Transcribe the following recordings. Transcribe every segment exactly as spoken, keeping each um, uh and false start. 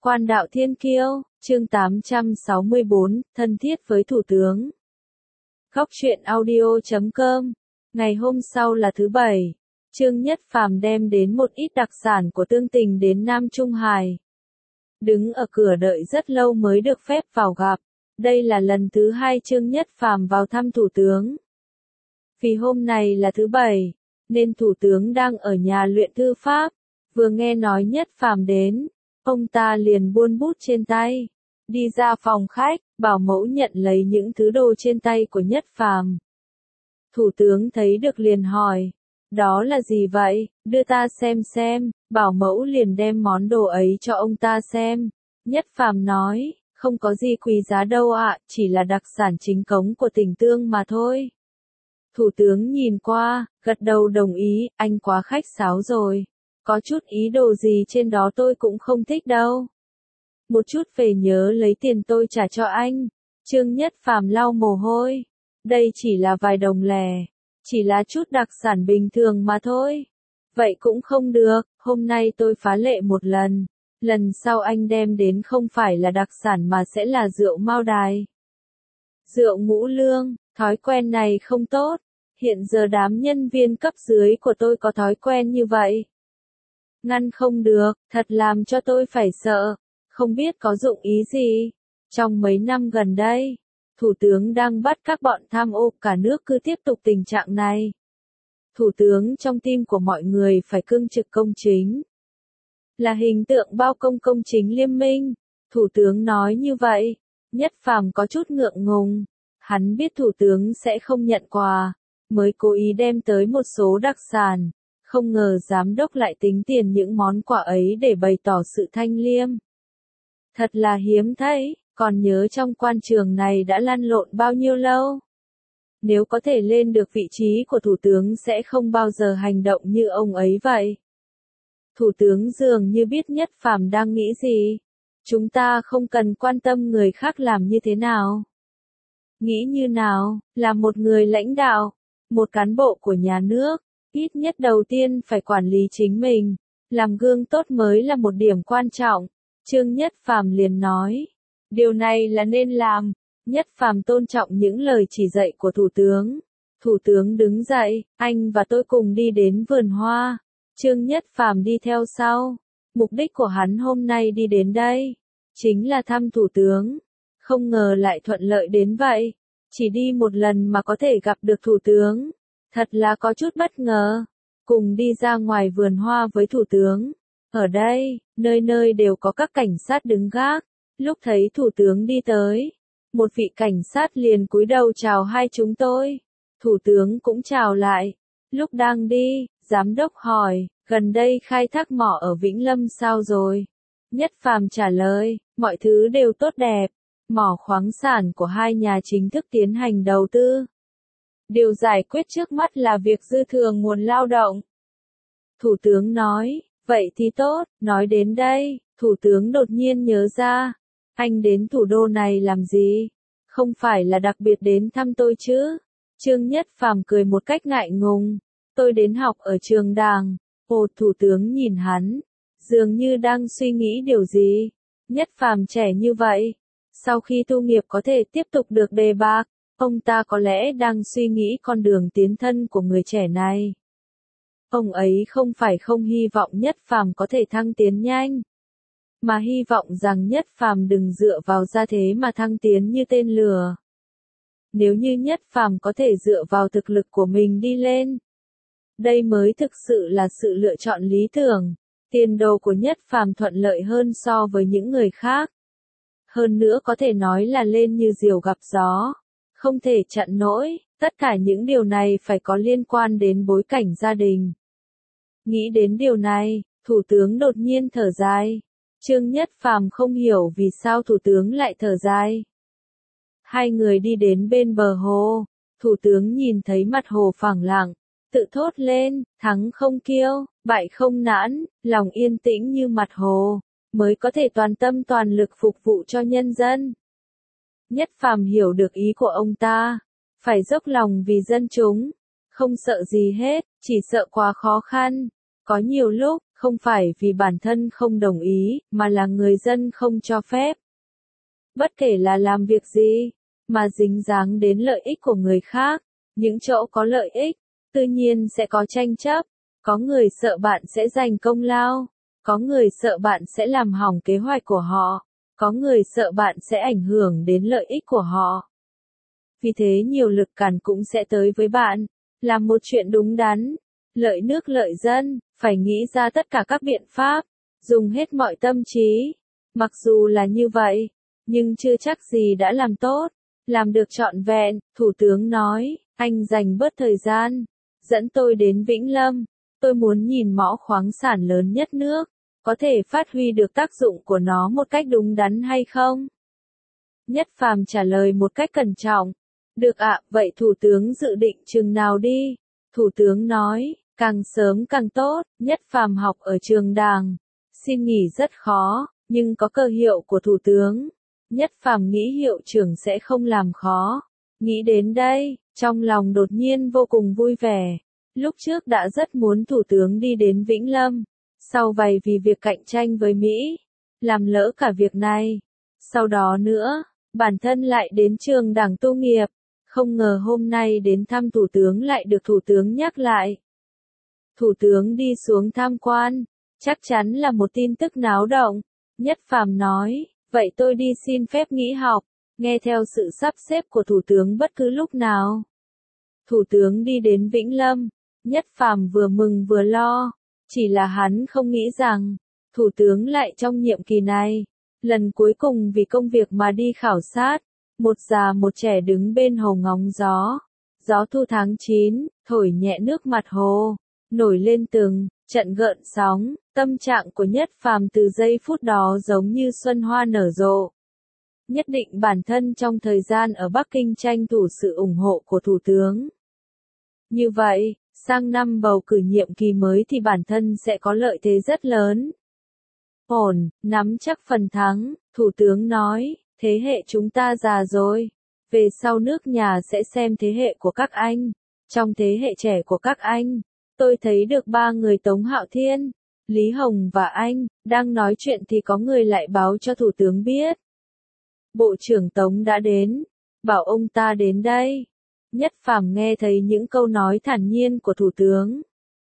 Quan đạo thiên kiêu, chương tám trăm sáu mươi bốn, thân thiết với thủ tướng. Góc truyện audio chấm com. Ngày hôm sau là thứ bảy, Trương Nhất Phàm đem đến một ít đặc sản của Tương Tình đến Nam Trung Hải. Đứng ở cửa đợi rất lâu mới được phép vào gặp. Đây là lần thứ hai Trương Nhất Phàm vào thăm thủ tướng. Vì hôm này là thứ bảy, nên thủ tướng đang ở nhà luyện thư pháp. Vừa nghe nói Nhất Phàm đến, ông ta liền buôn bút trên tay, đi ra phòng khách, bảo mẫu nhận lấy những thứ đồ trên tay của Nhất Phàm. Thủ tướng thấy được liền hỏi, đó là gì vậy, đưa ta xem xem, bảo mẫu liền đem món đồ ấy cho ông ta xem. Nhất Phàm nói, không có gì quý giá đâu ạ, chỉ là đặc sản chính cống của tỉnh Tương mà thôi. Thủ tướng nhìn qua, gật đầu đồng ý, anh quá khách sáo rồi. Có chút ý đồ gì trên đó tôi cũng không thích đâu. Một chút về nhớ lấy tiền tôi trả cho anh. Trương Nhất Phàm lau mồ hôi. Đây chỉ là vài đồng lẻ. Chỉ là chút đặc sản bình thường mà thôi. Vậy cũng không được, hôm nay tôi phá lệ một lần. Lần sau anh đem đến không phải là đặc sản mà sẽ là rượu Mao Đài. Rượu Ngũ Lương, thói quen này không tốt. Hiện giờ đám nhân viên cấp dưới của tôi có thói quen như vậy. Ngăn không được, thật làm cho tôi phải sợ, không biết có dụng ý gì. Trong mấy năm gần đây, Thủ tướng đang bắt các bọn tham ô cả nước cứ tiếp tục tình trạng này. Thủ tướng trong tim của mọi người phải cương trực công chính. Là hình tượng bao công công chính liêm minh. Thủ tướng nói như vậy, Nhất Phàm có chút ngượng ngùng. Hắn biết thủ tướng sẽ không nhận quà, mới cố ý đem tới một số đặc sản. Không ngờ giám đốc lại tính tiền những món quà ấy để bày tỏ sự thanh liêm. Thật là hiếm thấy, còn nhớ trong quan trường này đã lăn lộn bao nhiêu lâu. Nếu có thể lên được vị trí của thủ tướng sẽ không bao giờ hành động như ông ấy vậy. Thủ tướng dường như biết Nhất Phàm đang nghĩ gì. Chúng ta không cần quan tâm người khác làm như thế nào. Nghĩ như nào, là một người lãnh đạo, một cán bộ của nhà nước. Ít nhất đầu tiên phải quản lý chính mình, làm gương tốt mới là một điểm quan trọng. Trương Nhất Phàm liền nói, điều này là nên làm. Nhất Phàm tôn trọng những lời chỉ dạy của thủ tướng. Thủ tướng đứng dậy, anh và tôi cùng đi đến vườn hoa. Trương Nhất Phàm đi theo sau. Mục đích của hắn hôm nay đi đến đây, chính là thăm thủ tướng. Không ngờ lại thuận lợi đến vậy. Chỉ đi một lần mà có thể gặp được thủ tướng. Thật là có chút bất ngờ. Cùng đi ra ngoài vườn hoa với thủ tướng. Ở đây, nơi nơi đều có các cảnh sát đứng gác. Lúc thấy thủ tướng đi tới, một vị cảnh sát liền cúi đầu chào hai chúng tôi. Thủ tướng cũng chào lại. Lúc đang đi, giám đốc hỏi, gần đây khai thác mỏ ở Vĩnh Lâm sao rồi? Nhất Phàm trả lời, mọi thứ đều tốt đẹp. Mỏ khoáng sản của hai nhà chính thức tiến hành đầu tư. Điều giải quyết trước mắt là việc dư thừa nguồn lao động. Thủ tướng nói, vậy thì tốt, nói đến đây, thủ tướng đột nhiên nhớ ra, anh đến thủ đô này làm gì? Không phải là đặc biệt đến thăm tôi chứ? Trương Nhất Phàm cười một cách ngại ngùng, tôi đến học ở trường Đàng. Ồ, thủ tướng nhìn hắn, dường như đang suy nghĩ điều gì. Nhất Phàm trẻ như vậy, sau khi tu nghiệp có thể tiếp tục được đề bạt. Ông ta có lẽ đang suy nghĩ con đường tiến thân của người trẻ này. Ông ấy không phải không hy vọng Nhất Phàm có thể thăng tiến nhanh, mà hy vọng rằng Nhất Phàm đừng dựa vào gia thế mà thăng tiến như tên lừa. Nếu như Nhất Phàm có thể dựa vào thực lực của mình đi lên, đây mới thực sự là sự lựa chọn lý tưởng. Tiền đồ của Nhất Phàm thuận lợi hơn so với những người khác. Hơn nữa có thể nói là lên như diều gặp gió. Không thể chặn nổi, tất cả những điều này phải có liên quan đến bối cảnh gia đình. Nghĩ đến điều này, thủ tướng đột nhiên thở dài. Trương Nhất Phàm không hiểu vì sao thủ tướng lại thở dài. Hai người đi đến bên bờ hồ, thủ tướng nhìn thấy mặt hồ phẳng lặng, tự thốt lên, thắng không kiêu, bại không nản, lòng yên tĩnh như mặt hồ, mới có thể toàn tâm toàn lực phục vụ cho nhân dân. Nhất Phàm hiểu được ý của ông ta, phải dốc lòng vì dân chúng, không sợ gì hết, chỉ sợ quá khó khăn. Có nhiều lúc, không phải vì bản thân không đồng ý, mà là người dân không cho phép. Bất kể là làm việc gì, mà dính dáng đến lợi ích của người khác, những chỗ có lợi ích, tự nhiên sẽ có tranh chấp, có người sợ bạn sẽ giành công lao, có người sợ bạn sẽ làm hỏng kế hoạch của họ, có người sợ bạn sẽ ảnh hưởng đến lợi ích của họ. Vì thế nhiều lực cản cũng sẽ tới với bạn, làm một chuyện đúng đắn, lợi nước lợi dân, phải nghĩ ra tất cả các biện pháp, dùng hết mọi tâm trí. Mặc dù là như vậy, nhưng chưa chắc gì đã làm tốt, làm được trọn vẹn, Thủ tướng nói, anh dành bớt thời gian, dẫn tôi đến Vĩnh Lâm, tôi muốn nhìn mỏ khoáng sản lớn nhất nước, có thể phát huy được tác dụng của nó một cách đúng đắn hay không? Nhất Phàm trả lời một cách cẩn trọng, được ạ, vậy Thủ tướng dự định chừng nào đi? Thủ tướng nói, càng sớm càng tốt. Nhất Phàm học ở trường Đảng, xin nghỉ rất khó, nhưng có cờ hiệu của Thủ tướng. Nhất Phàm nghĩ hiệu trưởng sẽ không làm khó. Nghĩ đến đây, trong lòng đột nhiên vô cùng vui vẻ. Lúc trước đã rất muốn Thủ tướng đi đến Vĩnh Lâm, sau vài vì việc cạnh tranh với Mỹ, làm lỡ cả việc này. Sau đó nữa, bản thân lại đến trường Đảng tu nghiệp, không ngờ hôm nay đến thăm Thủ tướng lại được Thủ tướng nhắc lại. Thủ tướng đi xuống tham quan, chắc chắn là một tin tức náo động. Nhất Phàm nói, vậy tôi đi xin phép nghỉ học, nghe theo sự sắp xếp của Thủ tướng bất cứ lúc nào. Thủ tướng đi đến Vĩnh Lâm, Nhất Phàm vừa mừng vừa lo, chỉ là hắn không nghĩ rằng, Thủ tướng lại trong nhiệm kỳ này, lần cuối cùng vì công việc mà đi khảo sát, một già một trẻ đứng bên hồ ngóng gió. Gió thu tháng chín, thổi nhẹ nước mặt hồ, nổi lên từng trận gợn sóng, tâm trạng của Nhất Phàm từ giây phút đó giống như xuân hoa nở rộ. Nhất định bản thân trong thời gian ở Bắc Kinh tranh thủ sự ủng hộ của Thủ tướng. Như vậy, sang năm bầu cử nhiệm kỳ mới thì bản thân sẽ có lợi thế rất lớn. Ổn, nắm chắc phần thắng, Thủ tướng nói, thế hệ chúng ta già rồi. Về sau nước nhà sẽ xem thế hệ của các anh. Trong thế hệ trẻ của các anh, tôi thấy được ba người Tống Hạo Thiên, Lý Hồng và anh, đang nói chuyện thì có người lại báo cho Thủ tướng biết. Bộ trưởng Tống đã đến, bảo ông ta đến đây. Nhất Phàm nghe thấy những câu nói thản nhiên của Thủ tướng.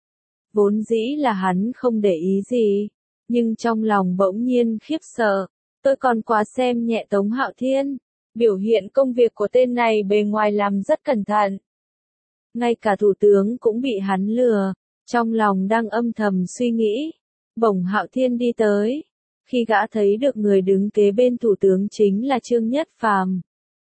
Vốn dĩ là hắn không để ý gì, nhưng trong lòng bỗng nhiên khiếp sợ. Tôi còn quá xem nhẹ Tống Hạo Thiên. Biểu hiện công việc của tên này bề ngoài làm rất cẩn thận. Ngay cả Thủ tướng cũng bị hắn lừa, trong lòng đang âm thầm suy nghĩ. Bỗng Hạo Thiên đi tới. Khi gã thấy được người đứng kế bên Thủ tướng chính là Trương Nhất Phàm,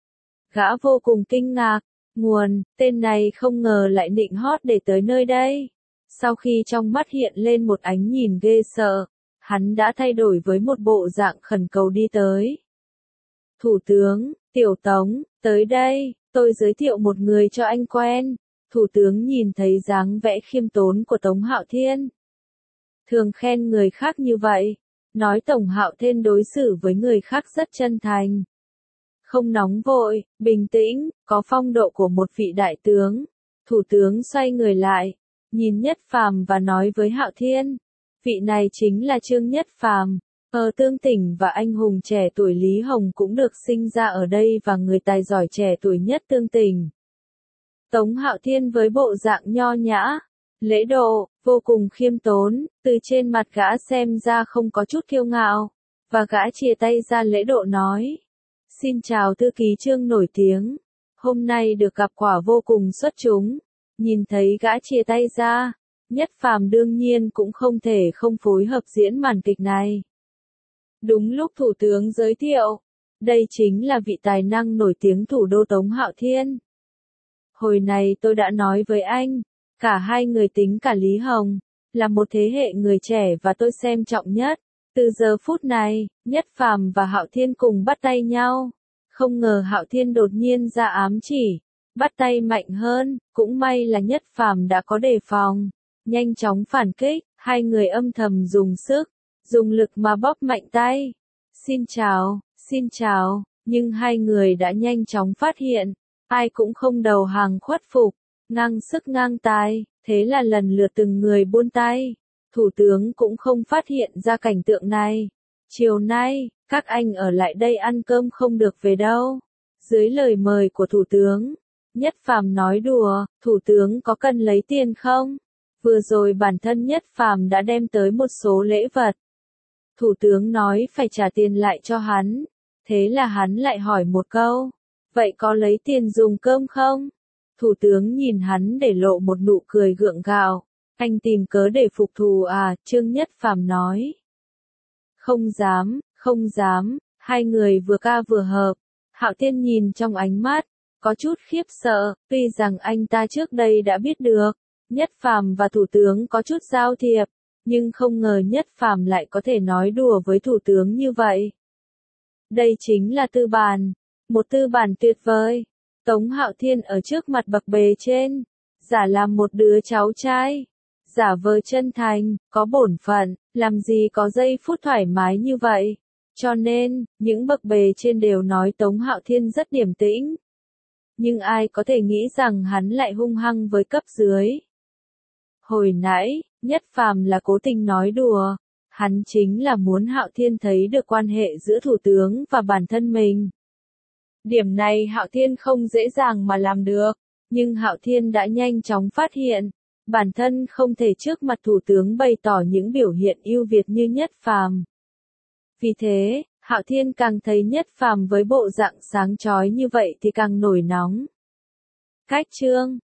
gã vô cùng kinh ngạc. Nguồn, tên này không ngờ lại nịnh hót để tới nơi đây. Sau khi trong mắt hiện lên một ánh nhìn ghê sợ, hắn đã thay đổi với một bộ dạng khẩn cầu đi tới. Thủ tướng, Tiểu Tống, tới đây, tôi giới thiệu một người cho anh quen. Thủ tướng nhìn thấy dáng vẻ khiêm tốn của Tống Hạo Thiên. Thường khen người khác như vậy, nói Tống Hạo Thiên đối xử với người khác rất chân thành. Không nóng vội, bình tĩnh, có phong độ của một vị đại tướng. Thủ tướng xoay người lại, nhìn Nhất Phàm và nói với Hạo Thiên. Vị này chính là Trương Nhất Phàm. Ở Tương Tỉnh và anh hùng trẻ tuổi Lý Hồng cũng được sinh ra ở đây và người tài giỏi trẻ tuổi nhất Tương Tỉnh. Tống Hạo Thiên với bộ dạng nho nhã, lễ độ, vô cùng khiêm tốn, từ trên mặt gã xem ra không có chút kiêu ngạo, và gã chia tay ra lễ độ nói. Xin chào thư ký Trương nổi tiếng, hôm nay được gặp quả vô cùng xuất chúng. Nhìn thấy gã chia tay ra, Nhất Phàm đương nhiên cũng không thể không phối hợp diễn màn kịch này. Đúng lúc Thủ tướng giới thiệu, đây chính là vị tài năng nổi tiếng thủ đô Tống Hạo Thiên. Hồi này tôi đã nói với anh, cả hai người tính cả Lý Hồng, là một thế hệ người trẻ và tôi xem trọng nhất. Từ giờ phút này, Nhất Phàm và Hạo Thiên cùng bắt tay nhau. Không ngờ Hạo Thiên đột nhiên ra ám chỉ, bắt tay mạnh hơn, cũng may là Nhất Phàm đã có đề phòng, nhanh chóng phản kích, hai người âm thầm dùng sức, dùng lực mà bóp mạnh tay. Xin chào, xin chào, nhưng hai người đã nhanh chóng phát hiện, ai cũng không đầu hàng khuất phục, ngang sức ngang tài, thế là lần lượt từng người buông tay. thủ tướng cũng không phát hiện ra cảnh tượng này. Chiều nay, các anh ở lại đây ăn cơm không được về đâu. Dưới lời mời của thủ tướng, Nhất Phàm nói đùa, thủ tướng có cần lấy tiền không? Vừa rồi bản thân Nhất Phàm đã đem tới một số lễ vật. Thủ tướng nói phải trả tiền lại cho hắn. Thế là hắn lại hỏi một câu, vậy có lấy tiền dùng cơm không? Thủ tướng nhìn hắn để lộ một nụ cười gượng gạo. Anh tìm cớ để phục thù à, Trương Nhất Phàm nói. Không dám, không dám, hai người vừa ca vừa hợp. Hạo Thiên nhìn trong ánh mắt, có chút khiếp sợ, tuy rằng anh ta trước đây đã biết được, Nhất Phàm và thủ tướng có chút giao thiệp, nhưng không ngờ Nhất Phàm lại có thể nói đùa với thủ tướng như vậy. Đây chính là tư bản, một tư bản tuyệt vời. Tống Hạo Thiên ở trước mặt bậc bề trên, giả làm một đứa cháu trai, giả vờ chân thành, có bổn phận, làm gì có giây phút thoải mái như vậy. Cho nên, những bậc bề trên đều nói Tống Hạo Thiên rất điềm tĩnh. Nhưng ai có thể nghĩ rằng hắn lại hung hăng với cấp dưới. Hồi nãy, Nhất Phàm là cố tình nói đùa, hắn chính là muốn Hạo Thiên thấy được quan hệ giữa thủ tướng và bản thân mình. Điểm này Hạo Thiên không dễ dàng mà làm được, nhưng Hạo Thiên đã nhanh chóng phát hiện, bản thân không thể trước mặt thủ tướng bày tỏ những biểu hiện ưu việt như Nhất Phàm. Vì thế, Hạo Thiên càng thấy Nhất Phàm với bộ dạng sáng chói như vậy thì càng nổi nóng. Cách chương